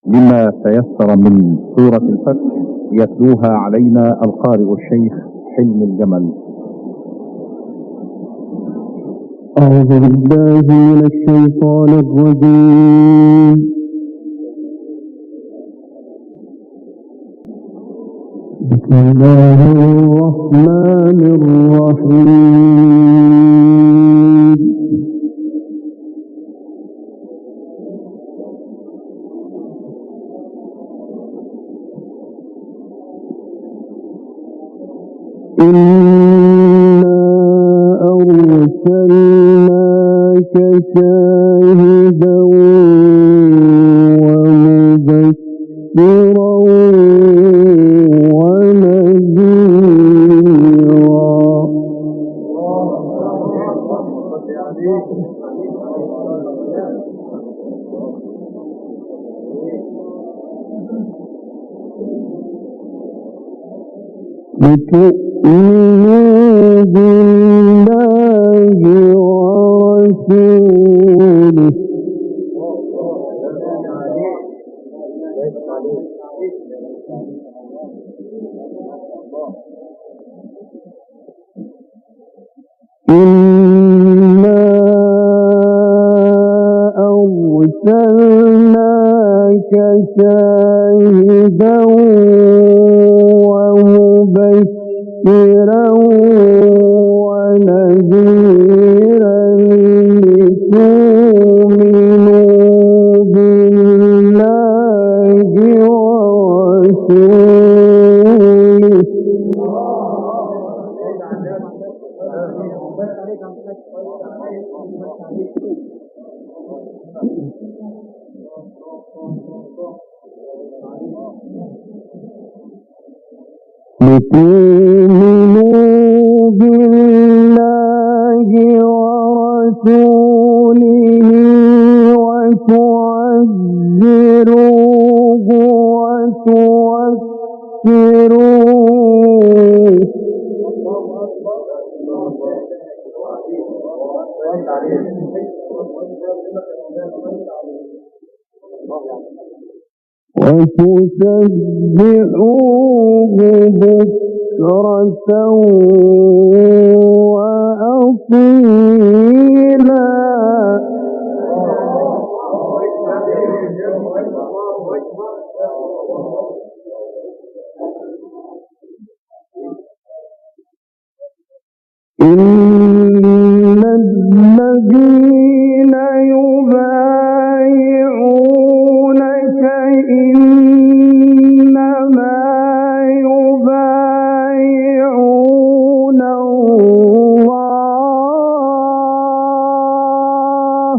لما تيسر من سورة الفتح يتلوها علينا القارئ الشيخ حلمي الجمل. أعوذ بالله من الشيطان الرجيم. بسم الله الرحمن الرحيم. إنا أرسلناك شاهدا ومبشرا لتؤمنوا بالله ورسوله إنا أرسلناك شاهدا ومبشرا ونذيرا لتؤمنوا بالله ورسوله لتؤمنوا بالله ورسوله وتعزروه وتوكروه وتسبحوه بكرة وأصيلا إن الذين يبايعونك إنما يبايعون الله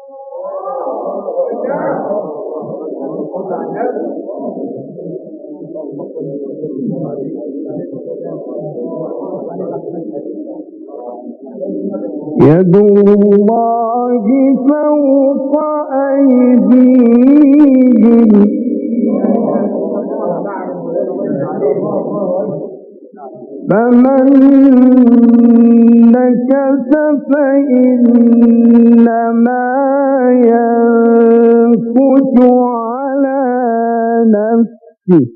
يد الله فوق أيديهم فمن نكث فإنما ينكث على نفسه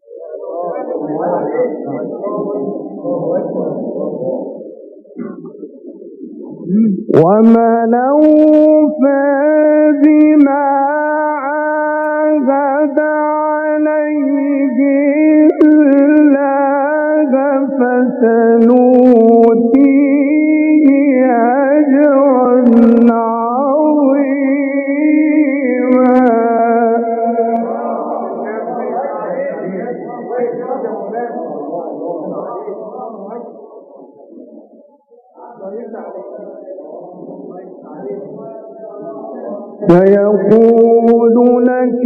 ومن أوفى بما عاهد عليه الله فسنؤتيه أجرا عظيما. سيقول لك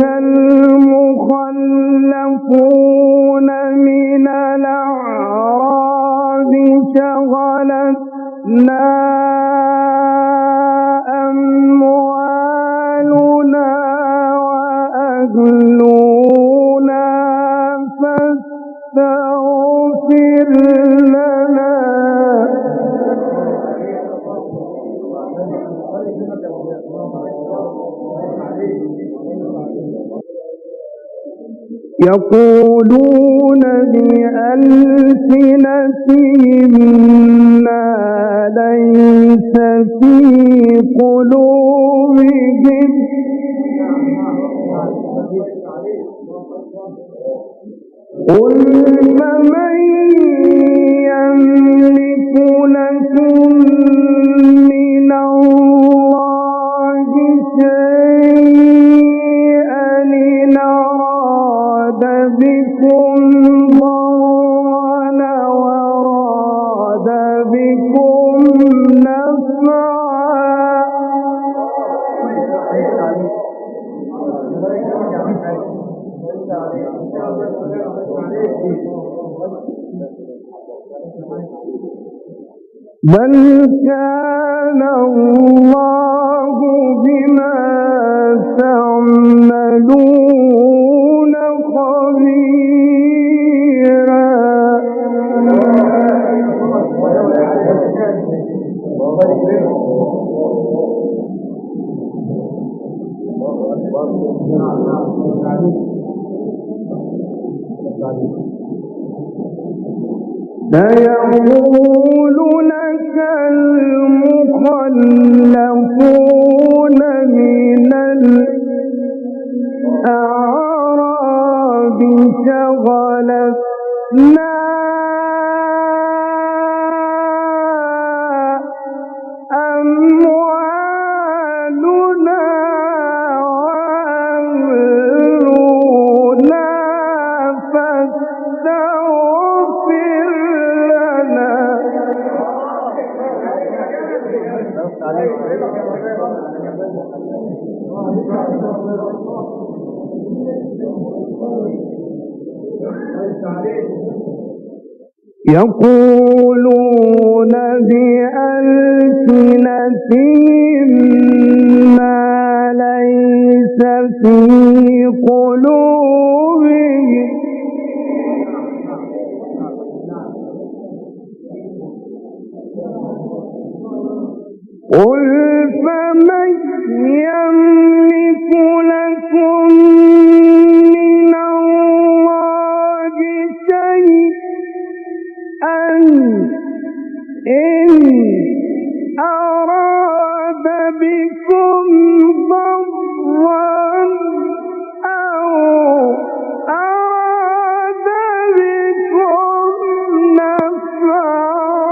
المخلفون من الأعراب شغلتنا أموالنا وأهلنا فاستغفر لنا يقولون بألسنتهم ما ليس في قلوبهم قل فمن يملك لكم من الله شيئا إن أراد بكم ضرا وراد بكم نفعا بل كان الله بما تعملون خبيرا سيقول لك المخلفون من الأعراب شغلتنا أموالنا وأهلنا فاستغفر لنا يقولون بألسنتهم ما ليس في قلوبهم قل فمن يملك لكم من الله شيئا إن أراد بكم ضرا أو أراد بكم نفعا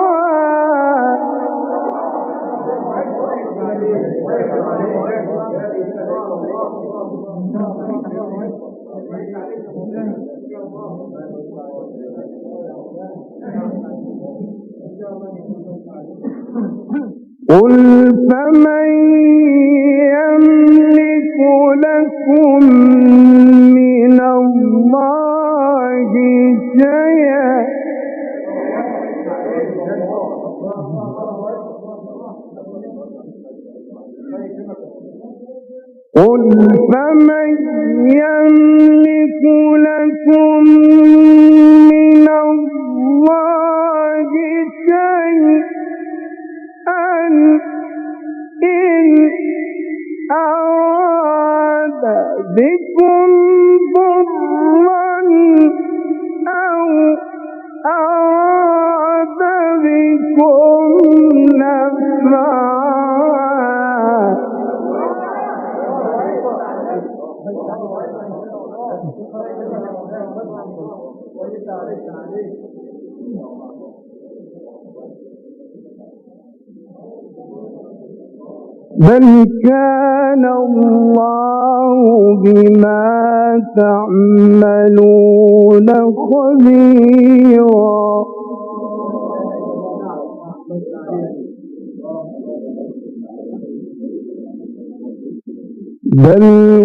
قل فمن يملك لكم من الله شيئا قل فمن يملك لكم من الله شيئا إن أراد بكم ضرا أو أراد بكم نفعا بل كان الله بما تعملون خبيرا بل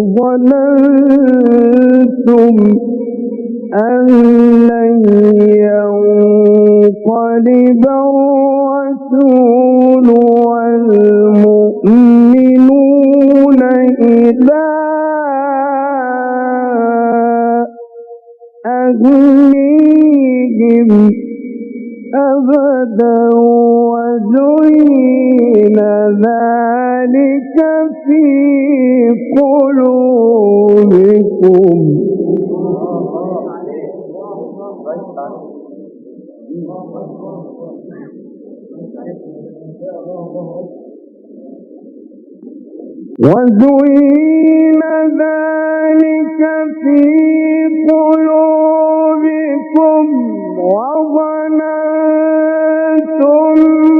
ظننتم أن لن ينقلب الرسول والمؤمنون إلى أهليهم أبدا وزين ذلك في قلوبكم وزين ذلك في قلوبكم وظننتم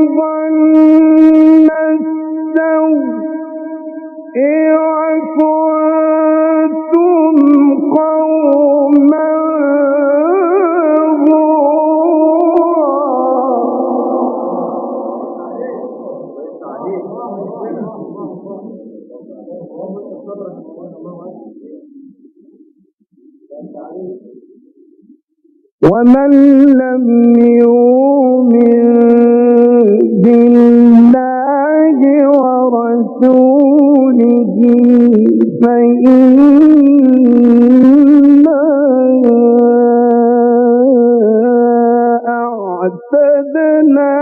ظن السوء وكنتم قوما ومن لم يؤمن بالله ورسوله فإنا أعتدنا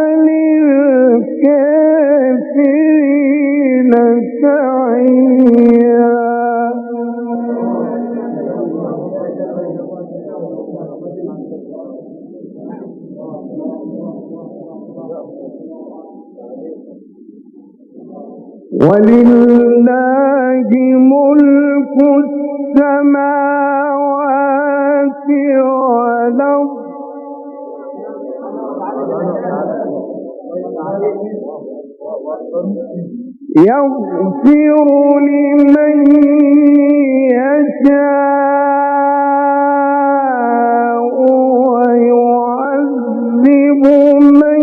للكافرين سعيرا. ولله ملك السماوات والأرض يغفر لمن يشاء ويعذب من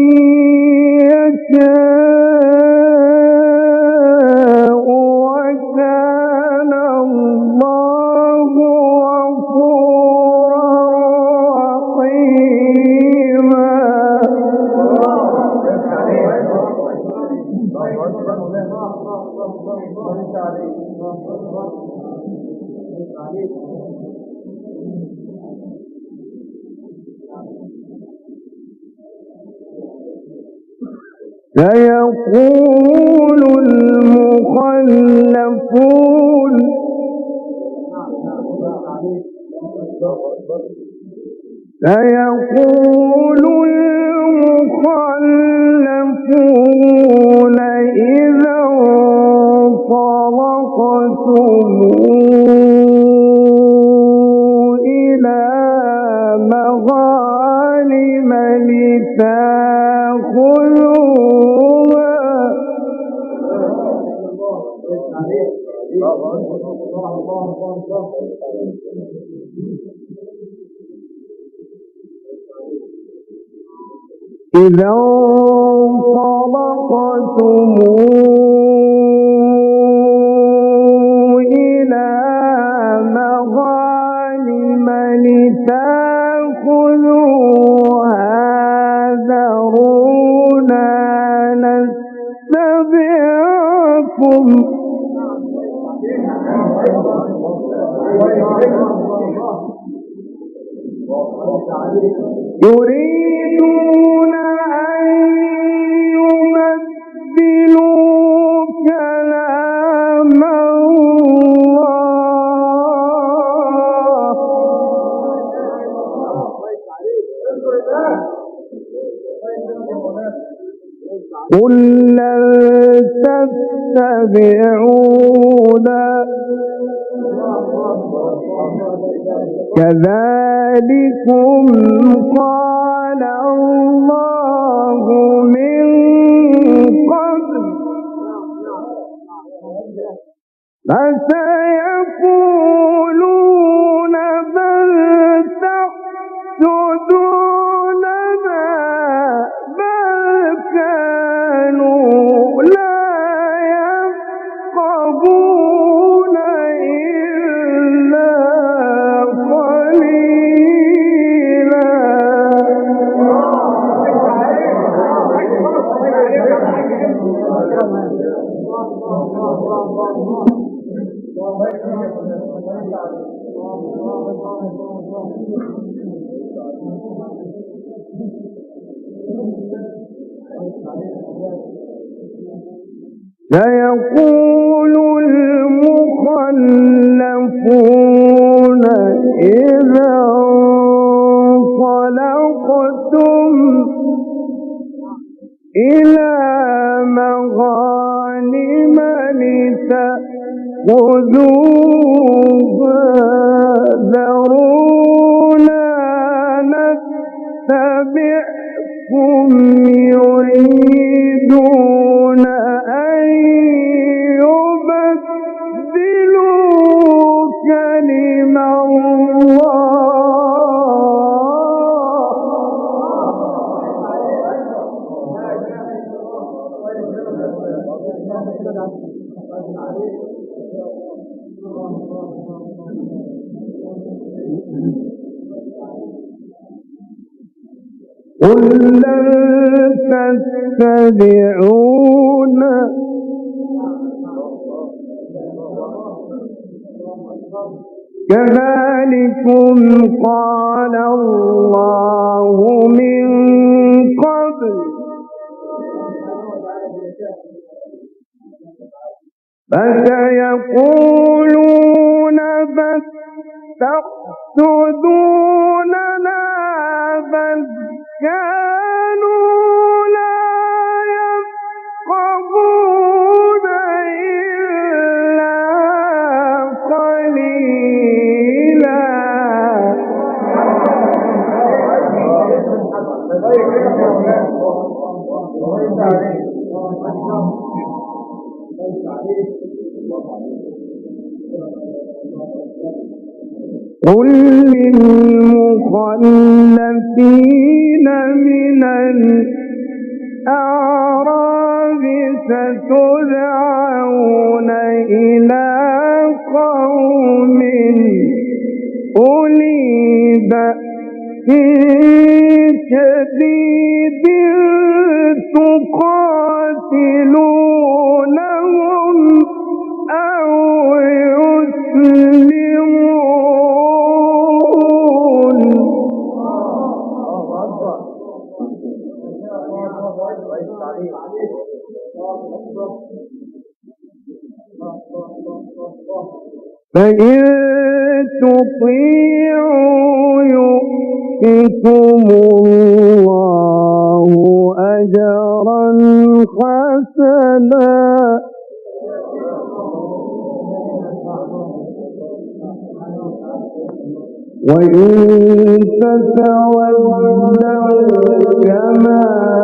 يشاء وكان الله غفورا رحيما. سيقول المخلفون إذا انطلقتم إلى مغانم لتأخذوها إذا انطلقتم إلى مغانم لتأخذوها ذرونا نتبعكم يريدون أن يبدلوا كلام الله قل لن تتبعونا كذلكم قال الله من قبل فسيقولون بل تحسدوننا بل كانوا لا يفقهون إلا قليلا. سيقول المخلفون إلى مغانم لتأخذوها ذرونا نتبعكم يريدون أن يبدلوا كلم الله قل لن تتبعونا كذلكم قال الله من قبل فسيقولون بل تحسدوننا بل كانوا لا يفقهون إلا قليلا قل للمخلفين من الأعراب ستدعون إلى قوم أولي بأس شديد تقاتلونهم أو يسلمون فإن تطيعوا يؤتكم الله أجرا حسنا وإن تتولوا كما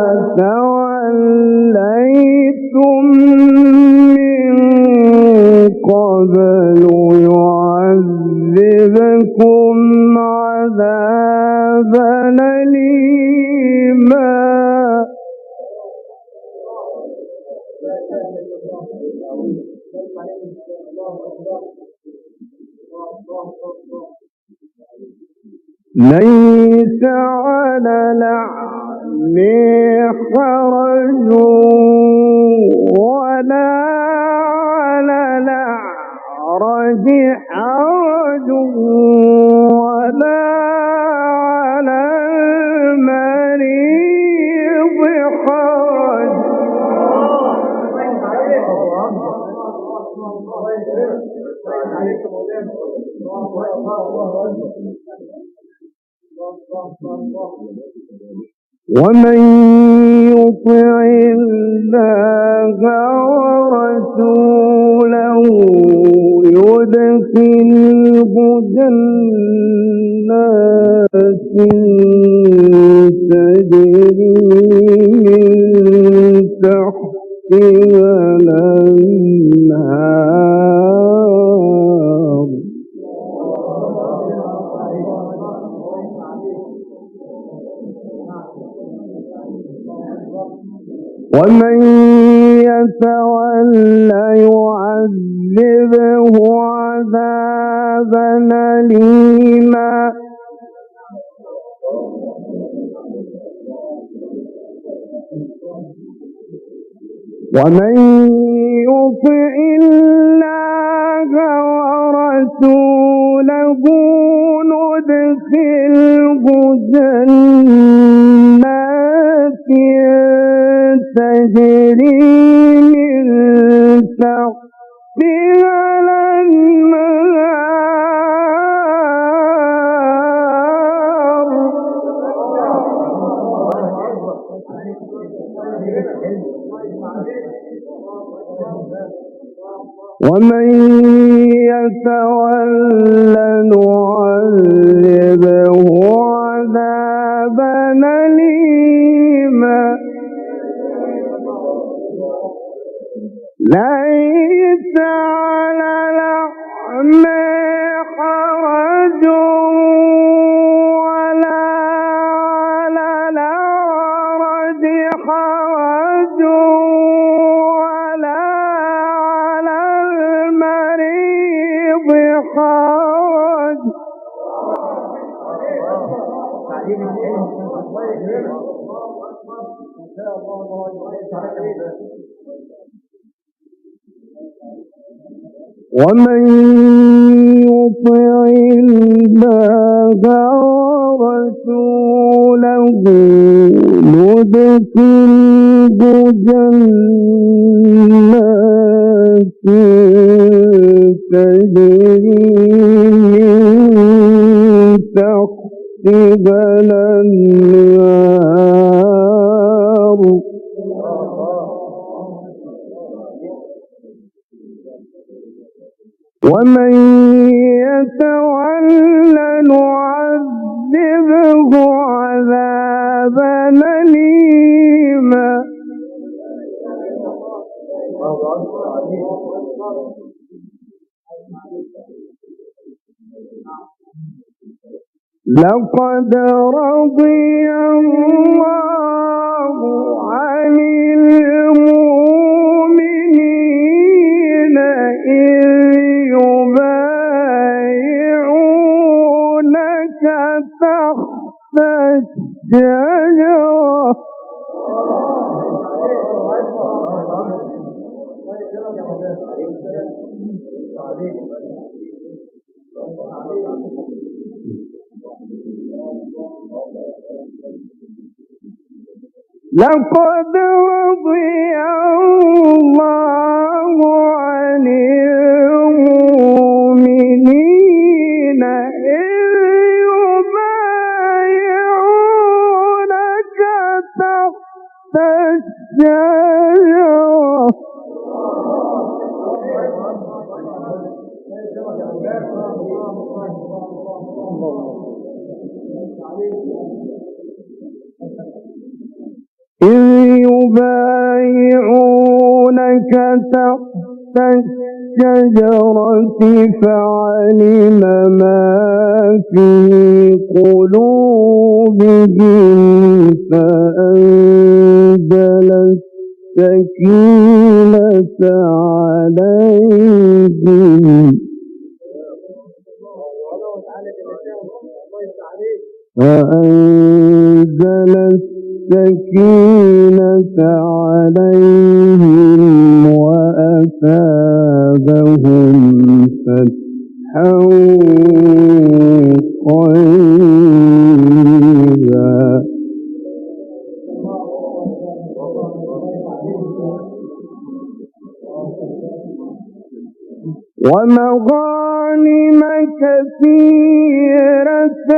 توليتم من قبل يعذبكم عذابا أليما ليس على الأعمى حرج ولا على الأعرج حرج ولا على المريض حرج ومن يطع الله ورسوله يدخله جنات تجري من تحتها الأنهار ومن يتولى يعذبه عذابا أليما ومن يطع الله ورسوله ندخله جنات تجري من تحتها الأنهار ومن يتول نعذبه عذابا أليما ليس على الأعمى حرج ولا على الأعرج حرج ولا على المريض حرج ومن يطع الله ورسوله ندخله جنات تجري من تحتها الأنهار ومن يتول نعذبه عذابا أليما لقد رضي الله عن المؤمنين إذ يبايعونك تحت الشجرة لقد رضي الله عن المؤمنين إذ يبايعونك تحت الشجرة تحت الشجرة فعلم ما في قلوبهم فأنزل السكينة عليهم فأنزل السكينة عليهم وأثابهم فتحا قريبا ومغانم كثيرة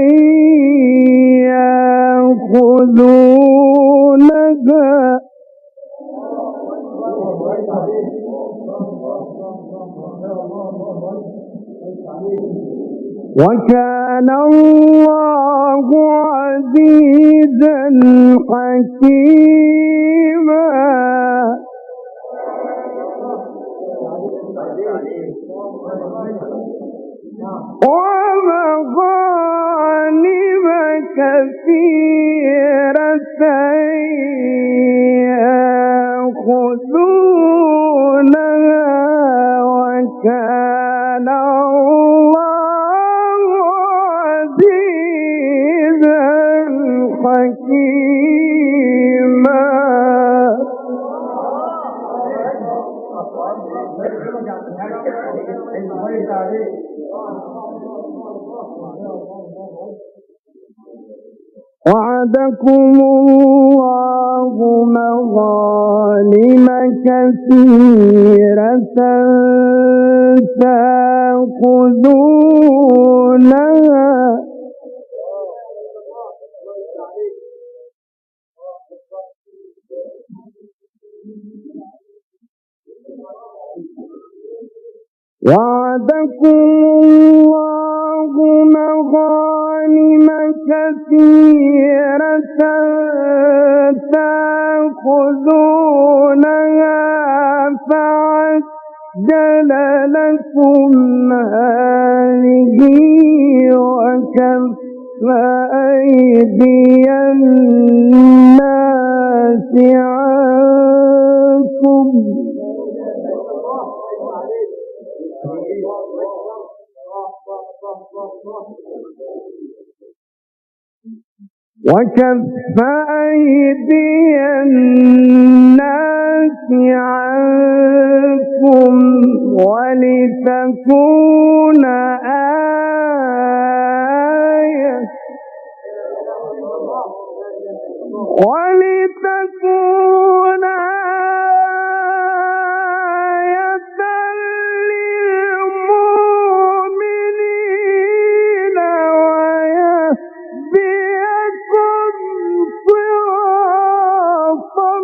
يأخذونها وكان الله عزيزا حكيما ومغانم كثيرة يأخذونها وكان الله عزيزا حكيما وعدكم الله مغانم كثيرة تأخذونها وعدكم الله مغانم كثيرة تأخذونها فعجل لكم هذه وكف أيدي الناس عنكم ولتكون آية للمؤمنين ويهديكم صراطا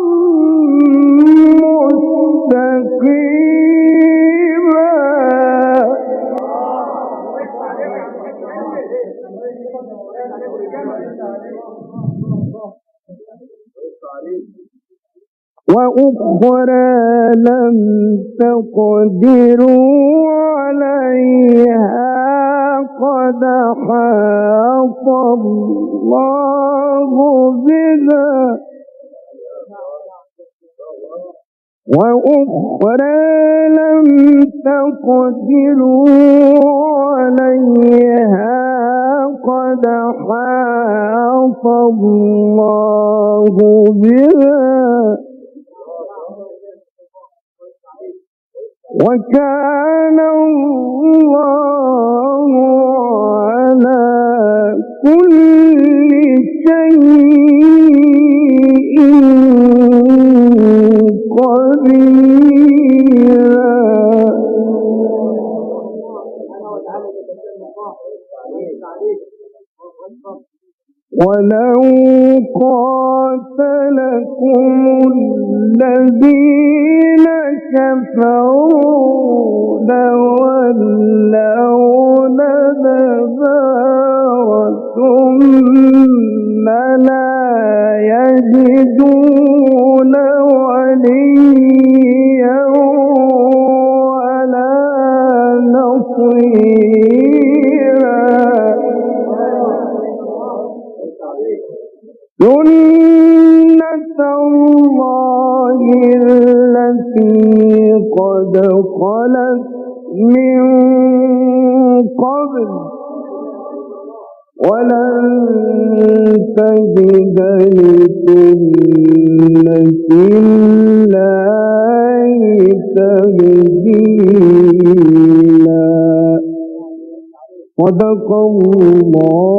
مستقيما. وأخرى لم تقدروا عليها قد أحاط الله بها وأخرى لم تقدروا عليها قد أحاط الله بها وكان الله على كل شيء قديرا. ولو قاتلكم الذين كفروا لولون الأدبار ثم لا يجدون وليا ولا نصيرا. سنة الله التي قد خلت من قبل ولن تجد لسنة الله تبديلا. صدق الله